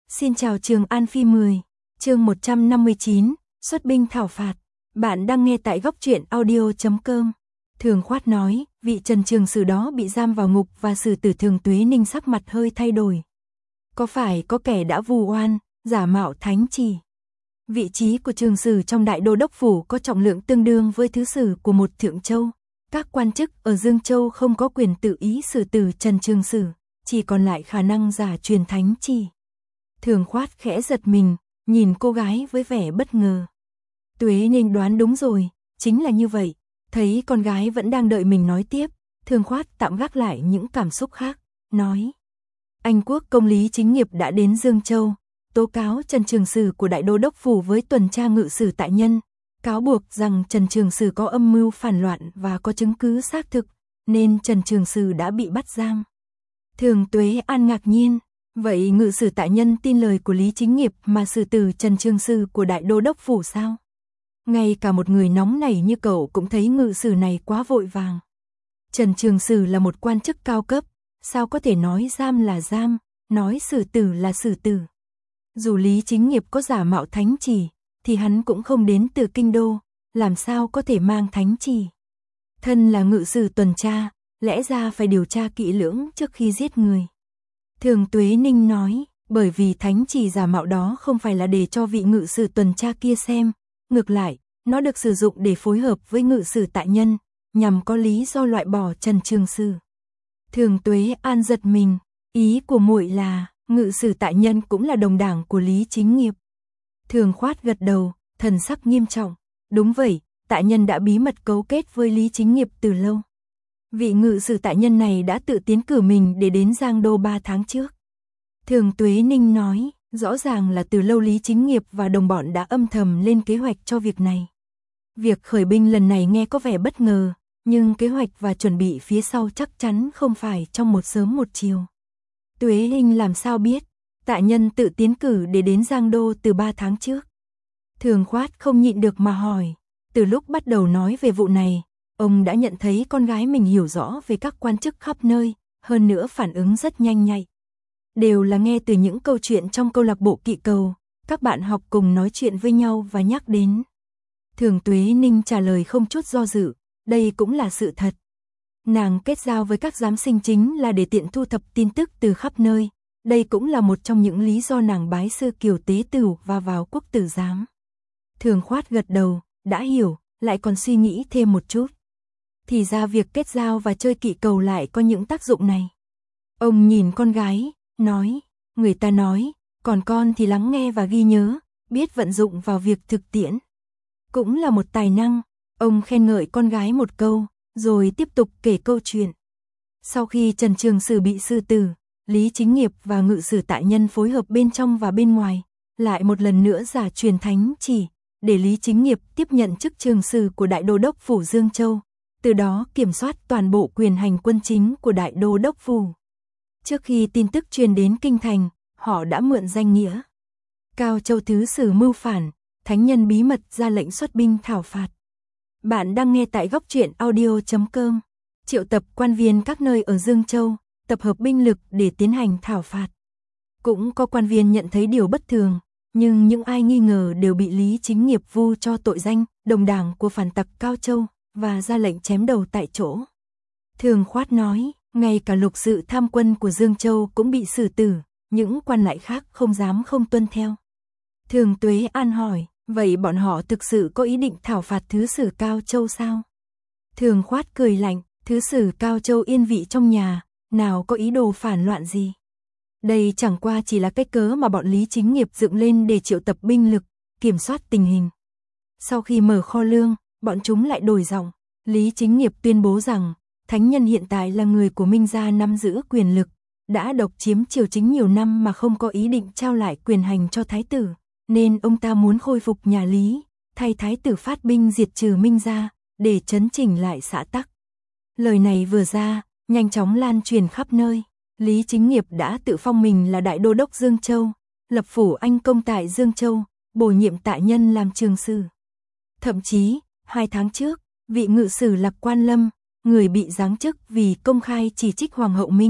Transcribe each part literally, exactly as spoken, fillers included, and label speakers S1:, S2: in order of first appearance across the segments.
S1: Xin chào Trường An Phi mười, chương một trăm năm mươi chín, xuất binh thảo phạt. Bạn đang nghe tại góc truyện audio chấm com. Thường Khoát nói, vị Trần Trường Sử đó bị giam vào ngục và Sử tử Thường Tuế Ninh sắc mặt hơi thay đổi. Có phải có kẻ đã vu oan, giả mạo thánh chỉ? Vị trí của Trường Sử trong Đại Đô Đốc Phủ có trọng lượng tương đương với thứ sử của một Thượng Châu. Các quan chức ở Dương Châu không có quyền tự ý xử tử Trần Trường Sử, chỉ còn lại khả năng giả truyền thánh chỉ. Thường Khoát khẽ giật mình, nhìn cô gái với vẻ bất ngờ. Tuế Ninh đoán đúng rồi, chính là như vậy. Thấy con gái vẫn đang đợi mình nói tiếp, Thường Khoát tạm gác lại những cảm xúc khác, nói. Anh quốc công Lý Chính Nghiệp đã đến Dương Châu, tố cáo Trần Trường Sử của Đại Đô Đốc Phủ với tuần tra ngự sử tại nhân, cáo buộc rằng Trần Trường Sử có âm mưu phản loạn và có chứng cứ xác thực, nên Trần Trường Sử đã bị bắt giam. Thường Tuế An ngạc nhiên, vậy ngự sử tại nhân tin lời của Lý Chính Nghiệp mà xử tử Trần Trường Sử của Đại Đô Đốc Phủ sao? Ngay cả một người nóng nảy như cậu cũng thấy ngự sử này quá vội vàng. Trần Trường Sử là một quan chức cao cấp, sao có thể nói giam là giam, nói xử tử là xử tử. Dù Lý Chính Nghiệp có giả mạo thánh chỉ, thì hắn cũng không đến từ kinh đô, làm sao có thể mang thánh chỉ. Thân là ngự sử tuần tra, lẽ ra phải điều tra kỹ lưỡng trước khi giết người. Thường Tuế Ninh nói, bởi vì thánh chỉ giả mạo đó không phải là để cho vị ngự sử tuần tra kia xem, ngược lại, nó được sử dụng để phối hợp với ngự sử tại nhân, nhằm có lý do loại bỏ Trần Trường Sử. Thường Tuế An giật mình, ý của muội là, ngự sử tại nhân cũng là đồng đảng của Lý Chính Nghiệp. Thường Khoát gật đầu, thần sắc nghiêm trọng, đúng vậy, tại nhân đã bí mật cấu kết với Lý Chính Nghiệp từ lâu. Vị ngự sử tại nhân này đã tự tiến cử mình để đến Giang Đô ba tháng trước. Thường Tuế Ninh nói, rõ ràng là từ lâu Lý Chính Nghiệp và đồng bọn đã âm thầm lên kế hoạch cho việc này. Việc khởi binh lần này nghe có vẻ bất ngờ, nhưng kế hoạch và chuẩn bị phía sau chắc chắn không phải trong một sớm một chiều. Tuế Ninh làm sao biết, tại nhân tự tiến cử để đến Giang Đô từ ba tháng trước. Thường Khoát không nhịn được mà hỏi, từ lúc bắt đầu nói về vụ này, ông đã nhận thấy con gái mình hiểu rõ về các quan chức khắp nơi, hơn nữa phản ứng rất nhanh nhạy. Đều là nghe từ những câu chuyện trong câu lạc bộ kỵ cầu, các bạn học cùng nói chuyện với nhau và nhắc đến. Thường Tuế Ninh trả lời không chút do dự, đây cũng là sự thật. Nàng kết giao với các giám sinh chính là để tiện thu thập tin tức từ khắp nơi, đây cũng là một trong những lý do nàng bái sư Kiều Tế Tửu và vào quốc tử giám. Thường Khoát gật đầu, đã hiểu, lại còn suy nghĩ thêm một chút. Thì ra việc kết giao và chơi kỵ cầu lại có những tác dụng này. Ông nhìn con gái, nói, người ta nói, còn con thì lắng nghe và ghi nhớ, biết vận dụng vào việc thực tiễn. Cũng là một tài năng, ông khen ngợi con gái một câu, rồi tiếp tục kể câu chuyện. Sau khi Trần Trường Sử bị xử tử, Lý Chính Nghiệp và ngự sử tại nhân phối hợp bên trong và bên ngoài, lại một lần nữa giả truyền thánh chỉ, để Lý Chính Nghiệp tiếp nhận chức Trường Sử của Đại Đô Đốc Phủ Dương Châu, từ đó kiểm soát toàn bộ quyền hành quân chính của Đại Đô Đốc Phủ. Trước khi tin tức truyền đến Kinh Thành, họ đã mượn danh nghĩa Cao Châu Thứ Sử mưu phản, thánh nhân bí mật ra lệnh xuất binh thảo phạt. Bạn đang nghe tại góc truyện audio chấm com. Triệu tập quan viên các nơi ở Dương Châu, tập hợp binh lực để tiến hành thảo phạt. Cũng có quan viên nhận thấy điều bất thường, nhưng những ai nghi ngờ đều bị Lý Chính Nghiệp vu cho tội danh đồng đảng của phản tặc Cao Châu và ra lệnh chém đầu tại chỗ. Thường Khoát nói, ngay cả lục sự tham quân của Dương Châu cũng bị xử tử, những quan lại khác không dám không tuân theo. Thường Tuế An hỏi, vậy bọn họ thực sự có ý định thảo phạt thứ sử Cao Châu sao? Thường Khoát cười lạnh, thứ sử Cao Châu yên vị trong nhà, nào có ý đồ phản loạn gì. Đây chẳng qua chỉ là cái cớ mà bọn Lý Chính Nghiệp dựng lên để triệu tập binh lực, kiểm soát tình hình. Sau khi mở kho lương, bọn chúng lại đổi giọng. Lý Chính Nghiệp tuyên bố rằng, thánh nhân hiện tại là người của Minh gia nắm giữ quyền lực, đã độc chiếm triều chính nhiều năm mà không có ý định trao lại quyền hành cho thái tử, nên ông ta muốn khôi phục nhà Lý, thay thái tử phát binh diệt trừ Minh gia, để chấn chỉnh lại xã tắc. Lời này vừa ra, nhanh chóng lan truyền khắp nơi. Lý Chính Nghiệp đã tự phong mình là Đại Đô Đốc Dương Châu, lập phủ anh công tại Dương Châu, bổ nhiệm tại nhân làm trường sử. Thậm chí, hai tháng trước, vị ngự sử Lạc Quan Lâm, người bị giáng chức vì công khai chỉ trích Hoàng hậu Minh,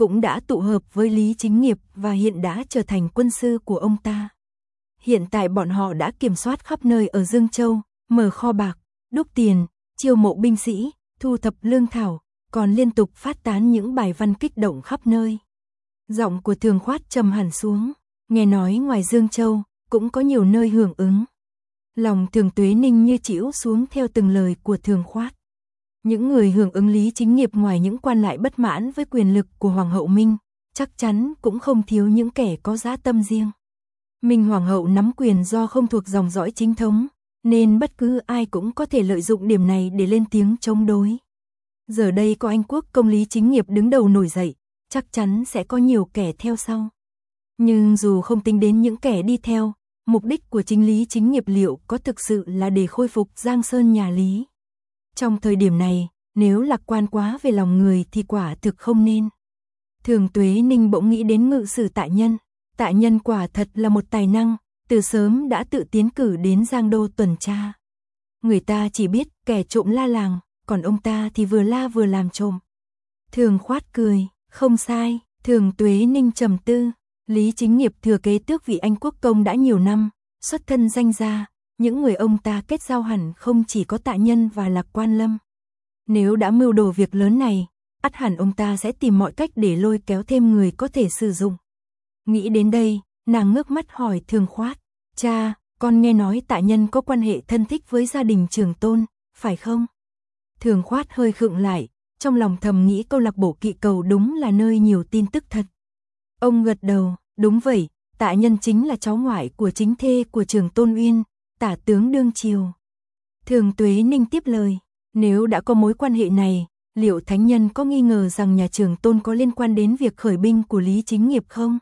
S1: cũng đã tụ hợp với Lý Chính Nghiệp và hiện đã trở thành quân sư của ông ta. Hiện tại bọn họ đã kiểm soát khắp nơi ở Dương Châu, mở kho bạc, đúc tiền, chiêu mộ binh sĩ, thu thập lương thảo, còn liên tục phát tán những bài văn kích động khắp nơi. Giọng của Thường Khoát trầm hẳn xuống, nghe nói ngoài Dương Châu cũng có nhiều nơi hưởng ứng. Lòng Thường Tuế Ninh như chĩu xuống theo từng lời của Thường Khoát. Những người hưởng ứng Lý Chính Nghiệp ngoài những quan lại bất mãn với quyền lực của Hoàng hậu Minh, chắc chắn cũng không thiếu những kẻ có dã tâm riêng. Minh Hoàng hậu nắm quyền do không thuộc dòng dõi chính thống, nên bất cứ ai cũng có thể lợi dụng điểm này để lên tiếng chống đối. Giờ đây có anh quốc công Lý Chính Nghiệp đứng đầu nổi dậy, chắc chắn sẽ có nhiều kẻ theo sau. Nhưng dù không tính đến những kẻ đi theo, mục đích của chính Lý Chính Nghiệp liệu có thực sự là để khôi phục Giang Sơn nhà Lý? Trong thời điểm này, nếu lạc quan quá về lòng người thì quả thực không nên. Thường Tuế Ninh bỗng nghĩ đến ngự sử Tạ Nhân. Tạ Nhân quả thật là một tài năng, từ sớm đã tự tiến cử đến Giang Đô tuần tra. Người ta chỉ biết kẻ trộm la làng, còn ông ta thì vừa la vừa làm trộm. Thường Khoát cười, không sai. Thường Tuế Ninh trầm tư. Lý Chính Nghiệp thừa kế tước vị Anh quốc công đã nhiều năm, xuất thân danh gia, những người ông ta kết giao hẳn không chỉ có Tạ Nhân và Lạc Quan Lâm. Nếu đã mưu đồ việc lớn này, ắt hẳn ông ta sẽ tìm mọi cách để lôi kéo thêm người có thể sử dụng. Nghĩ đến đây, nàng ngước mắt hỏi Thường Khoát, cha, con nghe nói Tạ Nhân có quan hệ thân thích với gia đình Trường Tôn, phải không? Thường Khoát hơi khựng lại, trong lòng thầm nghĩ câu lạc bộ kỵ cầu đúng là nơi nhiều tin tức thật. Ông gật đầu, đúng vậy, Tạ Nhân chính là cháu ngoại của chính thê của Trường Tôn Uyên, tả tướng đương triều. Thường Tuế Ninh tiếp lời, nếu đã có mối quan hệ này, liệu thánh nhân có nghi ngờ rằng nhà Trường Tôn có liên quan đến việc khởi binh của Lý Chính Nghiệp không?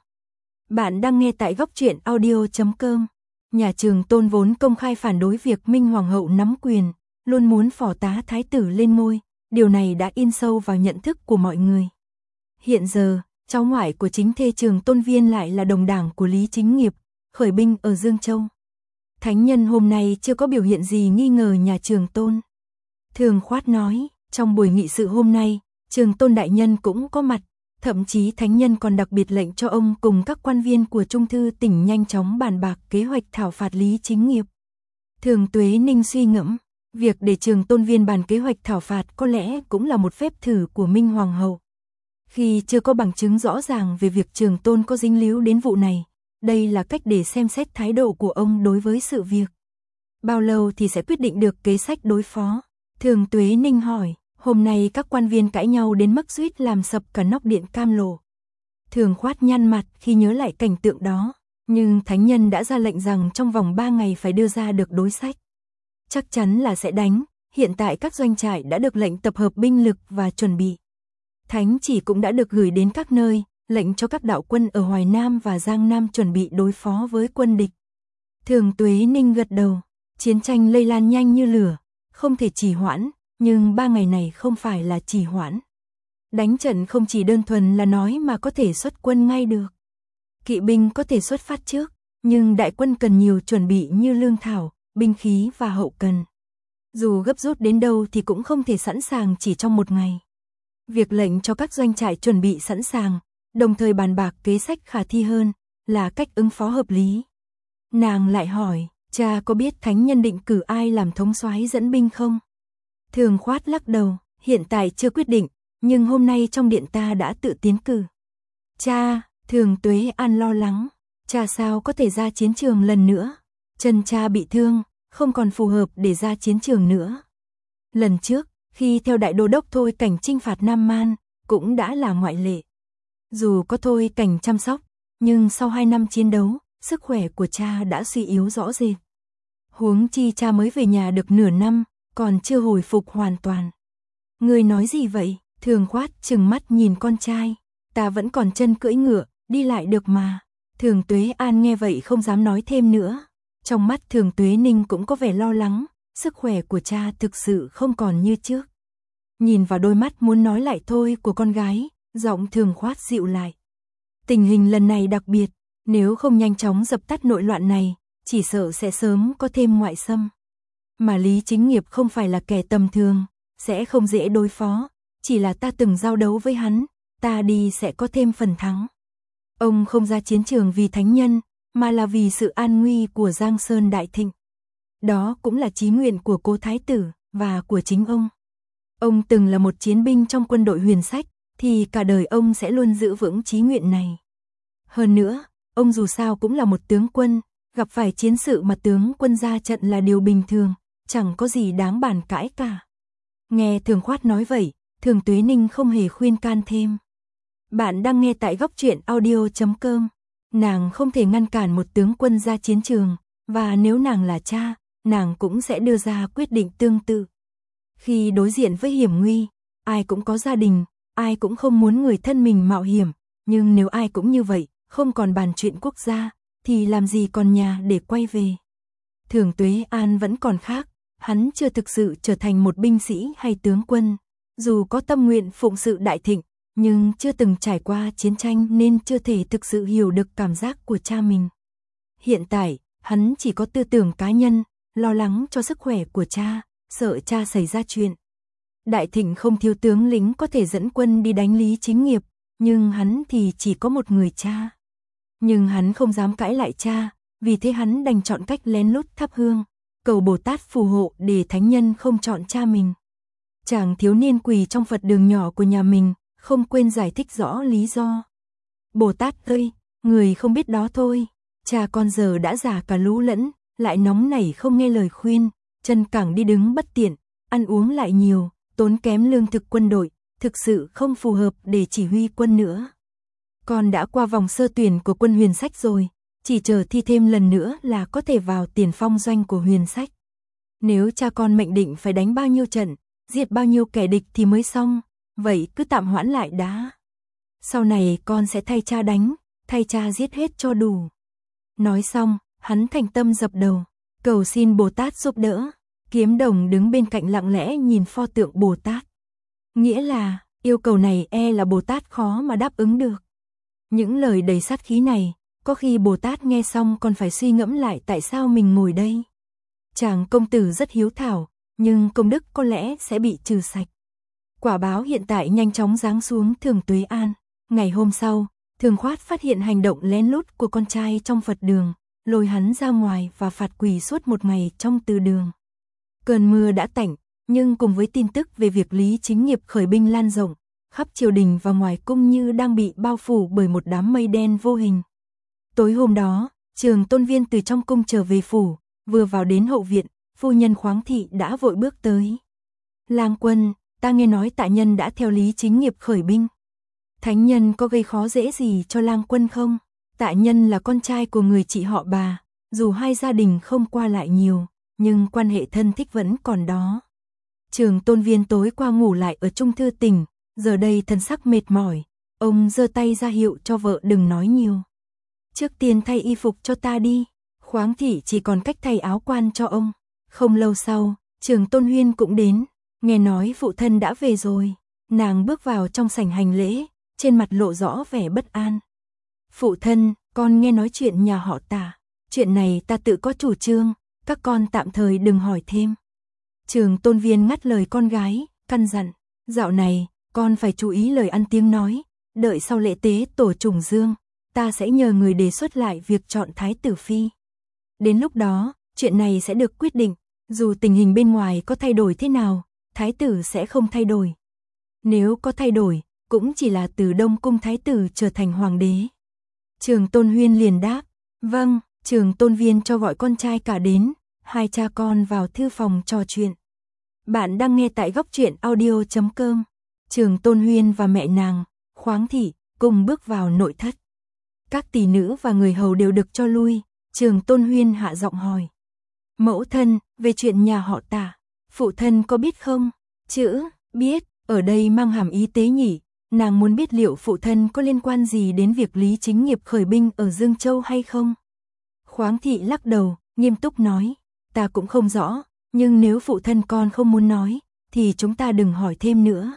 S1: Bạn đang nghe tại góc truyện audio chấm com. Nhà Trường Tôn vốn công khai phản đối việc Minh Hoàng hậu nắm quyền, luôn muốn phò tá thái tử lên ngôi, điều này đã in sâu vào nhận thức của mọi người. Hiện giờ, cháu ngoại của chính thê Trường Tôn Viên lại là đồng đảng của Lý Chính Nghiệp, khởi binh ở Dương Châu. Thánh nhân hôm nay chưa có biểu hiện gì nghi ngờ nhà Trường Tôn. Thường Khoát nói, trong buổi nghị sự hôm nay, Trường Tôn đại nhân cũng có mặt, thậm chí thánh nhân còn đặc biệt lệnh cho ông cùng các quan viên của Trung thư tỉnh nhanh chóng bàn bạc kế hoạch thảo phạt Lý Chính Nghiệp. Thường Tuế Ninh suy ngẫm, việc để Trường Tôn Viên bàn kế hoạch thảo phạt có lẽ cũng là một phép thử của Minh Hoàng hậu. Khi chưa có bằng chứng rõ ràng về việc Trường Tôn có dính líu đến vụ này, đây là cách để xem xét thái độ của ông đối với sự việc. Bao lâu thì sẽ quyết định được kế sách đối phó? Thường Tuế Ninh hỏi, hôm nay các quan viên cãi nhau đến mức suýt làm sập cả nóc điện Cam Lộ. Thường Khoát nhăn mặt khi nhớ lại cảnh tượng đó, nhưng thánh nhân đã ra lệnh rằng trong vòng ba ngày phải đưa ra được đối sách. Chắc chắn là sẽ đánh, hiện tại các doanh trại đã được lệnh tập hợp binh lực và chuẩn bị. Thánh chỉ cũng đã được gửi đến các nơi, lệnh cho các đạo quân ở Hoài Nam và Giang Nam chuẩn bị đối phó với quân địch. Thường Tuế Ninh gật đầu, chiến tranh lây lan nhanh như lửa, không thể trì hoãn, nhưng ba ngày này không phải là trì hoãn. Đánh trận không chỉ đơn thuần là nói mà có thể xuất quân ngay được. Kỵ binh có thể xuất phát trước, nhưng đại quân cần nhiều chuẩn bị như lương thảo, binh khí và hậu cần. Dù gấp rút đến đâu thì cũng không thể sẵn sàng chỉ trong một ngày. Việc lệnh cho các doanh trại chuẩn bị sẵn sàng, đồng thời bàn bạc kế sách khả thi hơn, là cách ứng phó hợp lý. Nàng lại hỏi, cha có biết thánh nhân định cử ai làm thống soái dẫn binh không? Thường Khoát lắc đầu, hiện tại chưa quyết định, nhưng hôm nay trong điện ta đã tự tiến cử. Cha, Thường Tuế An lo lắng, cha sao có thể ra chiến trường lần nữa? Chân cha bị thương, không còn phù hợp để ra chiến trường nữa. Lần trước, khi theo đại đô đốc Thôi Cảnh chinh phạt Nam Man, cũng đã là ngoại lệ. Dù có Thôi Cảnh chăm sóc, nhưng sau hai năm chiến đấu, sức khỏe của cha đã suy yếu rõ rệt. Huống chi cha mới về nhà được nửa năm, còn chưa hồi phục hoàn toàn. Ngươi nói gì vậy? Thường Khoát trừng mắt nhìn con trai. Ta vẫn còn chân cưỡi ngựa, đi lại được mà. Thường Tuế An nghe vậy không dám nói thêm nữa. Trong mắt Thường Tuế Ninh cũng có vẻ lo lắng, sức khỏe của cha thực sự không còn như trước. Nhìn vào đôi mắt muốn nói lại thôi của con gái, giọng Thường Khoát dịu lại. Tình hình lần này đặc biệt, nếu không nhanh chóng dập tắt nội loạn này, chỉ sợ sẽ sớm có thêm ngoại xâm. Mà Lý Chính Nghiệp không phải là kẻ tầm thường, sẽ không dễ đối phó, chỉ là ta từng giao đấu với hắn, ta đi sẽ có thêm phần thắng. Ông không ra chiến trường vì thánh nhân, mà là vì sự an nguy của Giang Sơn đại thịnh. Đó cũng là chí nguyện của cố thái tử, và của chính ông. Ông từng là một chiến binh trong quân đội Huyền Sách, thì cả đời ông sẽ luôn giữ vững chí nguyện này. Hơn nữa, ông dù sao cũng là một tướng quân, gặp phải chiến sự mà tướng quân ra trận là điều bình thường, chẳng có gì đáng bàn cãi cả. Nghe Thường Khoát nói vậy, Thường Tuế Ninh không hề khuyên can thêm. Bạn đang nghe tại góc truyện audio chấm com. Nàng không thể ngăn cản một tướng quân ra chiến trường, và nếu nàng là cha, nàng cũng sẽ đưa ra quyết định tương tự. Khi đối diện với hiểm nguy, ai cũng có gia đình, ai cũng không muốn người thân mình mạo hiểm, nhưng nếu ai cũng như vậy, không còn bàn chuyện quốc gia, thì làm gì còn nhà để quay về. Thường Tuế An vẫn còn khác, hắn chưa thực sự trở thành một binh sĩ hay tướng quân, dù có tâm nguyện phụng sự đại thịnh, nhưng chưa từng trải qua chiến tranh nên chưa thể thực sự hiểu được cảm giác của cha mình. Hiện tại, hắn chỉ có tư tưởng cá nhân, lo lắng cho sức khỏe của cha, sợ cha xảy ra chuyện. Đại thịnh không thiếu tướng lĩnh có thể dẫn quân đi đánh Lý Chính Nghiệp, nhưng hắn thì chỉ có một người cha. Nhưng hắn không dám cãi lại cha, vì thế hắn đành chọn cách lén lút thắp hương, cầu Bồ Tát phù hộ để thánh nhân không chọn cha mình. Chàng thiếu niên quỳ trong Phật đường nhỏ của nhà mình, không quên giải thích rõ lý do. Bồ Tát ơi, người không biết đó thôi, cha con giờ đã già cả lũ lẫn, lại nóng nảy không nghe lời khuyên, chân cẳng đi đứng bất tiện, ăn uống lại nhiều, tốn kém lương thực quân đội, thực sự không phù hợp để chỉ huy quân nữa. Con đã qua vòng sơ tuyển của quân Huyền Sách rồi, chỉ chờ thi thêm lần nữa là có thể vào tiền phong doanh của Huyền Sách. Nếu cha con mệnh định phải đánh bao nhiêu trận, diệt bao nhiêu kẻ địch thì mới xong, vậy cứ tạm hoãn lại đã. Sau này con sẽ thay cha đánh, thay cha giết hết cho đủ. Nói xong, hắn thành tâm dập đầu, cầu xin Bồ Tát giúp đỡ. Kiếm Đồng đứng bên cạnh lặng lẽ nhìn pho tượng Bồ Tát. Nghĩa là, yêu cầu này e là Bồ Tát khó mà đáp ứng được. Những lời đầy sát khí này, có khi Bồ Tát nghe xong còn phải suy ngẫm lại tại sao mình ngồi đây. Chàng công tử rất hiếu thảo, nhưng công đức có lẽ sẽ bị trừ sạch. Quả báo hiện tại nhanh chóng giáng xuống Thường Tuế An. Ngày hôm sau, Thường Khoát phát hiện hành động lén lút của con trai trong Phật đường, lôi hắn ra ngoài và phạt quỳ suốt một ngày trong từ đường. Cơn mưa đã tạnh, nhưng cùng với tin tức về việc Lý Chính Nghiệp khởi binh lan rộng, khắp triều đình và ngoài cung như đang bị bao phủ bởi một đám mây đen vô hình. Tối hôm đó, Trường Tôn Viên từ trong cung trở về phủ, vừa vào đến hậu viện, phu nhân Khoáng Thị đã vội bước tới. Lang quân, ta nghe nói tạ nhân đã theo Lý Chính Nghiệp khởi binh. Thánh nhân có gây khó dễ gì cho lang quân không? Tạ nhân là con trai của người chị họ Bà, dù hai gia đình không qua lại nhiều, nhưng quan hệ thân thích vẫn còn đó. Trường Tôn Viên tối qua ngủ lại ở Trung Thư Tỉnh, giờ đây thân sắc mệt mỏi, ông giơ tay ra hiệu cho vợ đừng nói nhiều. Trước tiên thay y phục cho ta đi. Khoáng Thị chỉ còn cách thay áo quan cho ông. Không lâu sau, Trường Tôn Huyên cũng đến, nghe nói phụ thân đã về rồi. Nàng bước vào trong sảnh hành lễ, trên mặt lộ rõ vẻ bất an. Phụ thân, con nghe nói chuyện nhà họ Tạ, chuyện này ta tự có chủ trương, các con tạm thời đừng hỏi thêm. Trường Tôn Viên ngắt lời con gái, căn dặn, dạo này, con phải chú ý lời ăn tiếng nói, đợi sau lễ tế tổ trùng dương, ta sẽ nhờ người đề xuất lại việc chọn Thái tử Phi. Đến lúc đó, chuyện này sẽ được quyết định, dù tình hình bên ngoài có thay đổi thế nào, Thái tử sẽ không thay đổi. Nếu có thay đổi, cũng chỉ là từ Đông Cung Thái tử trở thành Hoàng đế. Trường Tôn Huyên liền đáp, vâng. Trường Tôn Viên cho gọi con trai cả đến, hai cha con vào thư phòng trò chuyện. Bạn đang nghe tại góc truyện audio chấm com. Trường Tôn Huyên và mẹ nàng, Khoáng Thị, cùng bước vào nội thất. Các tỷ nữ và người hầu đều được cho lui, Trường Tôn Huyên hạ giọng hỏi. Mẫu thân, về chuyện nhà họ Tạ, phụ thân có biết không? Chữ, biết, ở đây mang hàm ý tế nhỉ, nàng muốn biết liệu phụ thân có liên quan gì đến việc Lý Chính Nghiệp khởi binh ở Dương Châu hay không? Khoáng Thị lắc đầu, nghiêm túc nói, ta cũng không rõ, nhưng nếu phụ thân con không muốn nói, thì chúng ta đừng hỏi thêm nữa.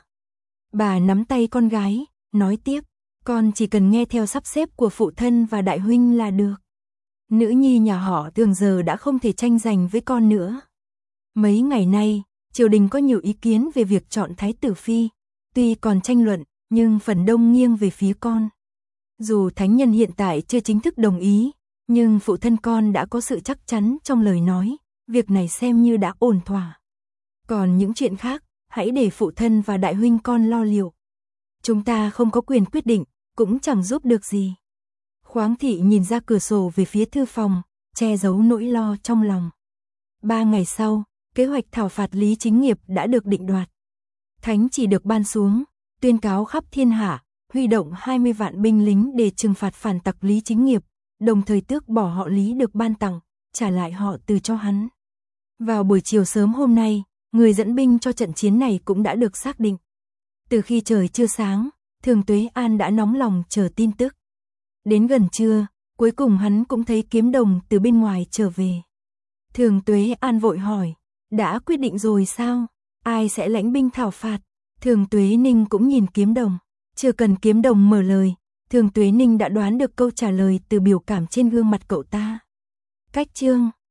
S1: Bà nắm tay con gái, nói tiếp, con chỉ cần nghe theo sắp xếp của phụ thân và đại huynh là được. Nữ nhi nhà họ Thường giờ đã không thể tranh giành với con nữa. Mấy ngày nay, triều đình có nhiều ý kiến về việc chọn Thái tử Phi, tuy còn tranh luận, nhưng phần đông nghiêng về phía con. Dù thánh nhân hiện tại chưa chính thức đồng ý, nhưng phụ thân con đã có sự chắc chắn trong lời nói, việc này xem như đã ổn thỏa. Còn những chuyện khác, hãy để phụ thân và đại huynh con lo liệu. Chúng ta không có quyền quyết định, cũng chẳng giúp được gì. Khoáng thị nhìn ra cửa sổ về phía thư phòng, che giấu nỗi lo trong lòng. Ba ngày sau, kế hoạch thảo phạt Lý Chính Nghiệp đã được định đoạt. Thánh chỉ được ban xuống, tuyên cáo khắp thiên hạ, huy động hai mươi vạn binh lính để trừng phạt phản tặc Lý Chính Nghiệp, đồng thời tước bỏ họ Lý được ban tặng, trả lại họ Từ cho hắn. Vào buổi chiều sớm hôm nay, người dẫn binh cho trận chiến này cũng đã được xác định. Từ khi trời chưa sáng, Thường Tuế An đã nóng lòng chờ tin tức. Đến gần trưa, cuối cùng hắn cũng thấy Kiếm Đồng từ bên ngoài trở về. Thường Tuế An vội hỏi, đã quyết định rồi sao? Ai sẽ lãnh binh thảo phạt? Thường Tuế Ninh cũng nhìn Kiếm Đồng. Chưa cần Kiếm Đồng mở lời, Thường Tuế Ninh đã đoán được câu trả lời từ biểu cảm trên gương mặt cậu ta. Cách chương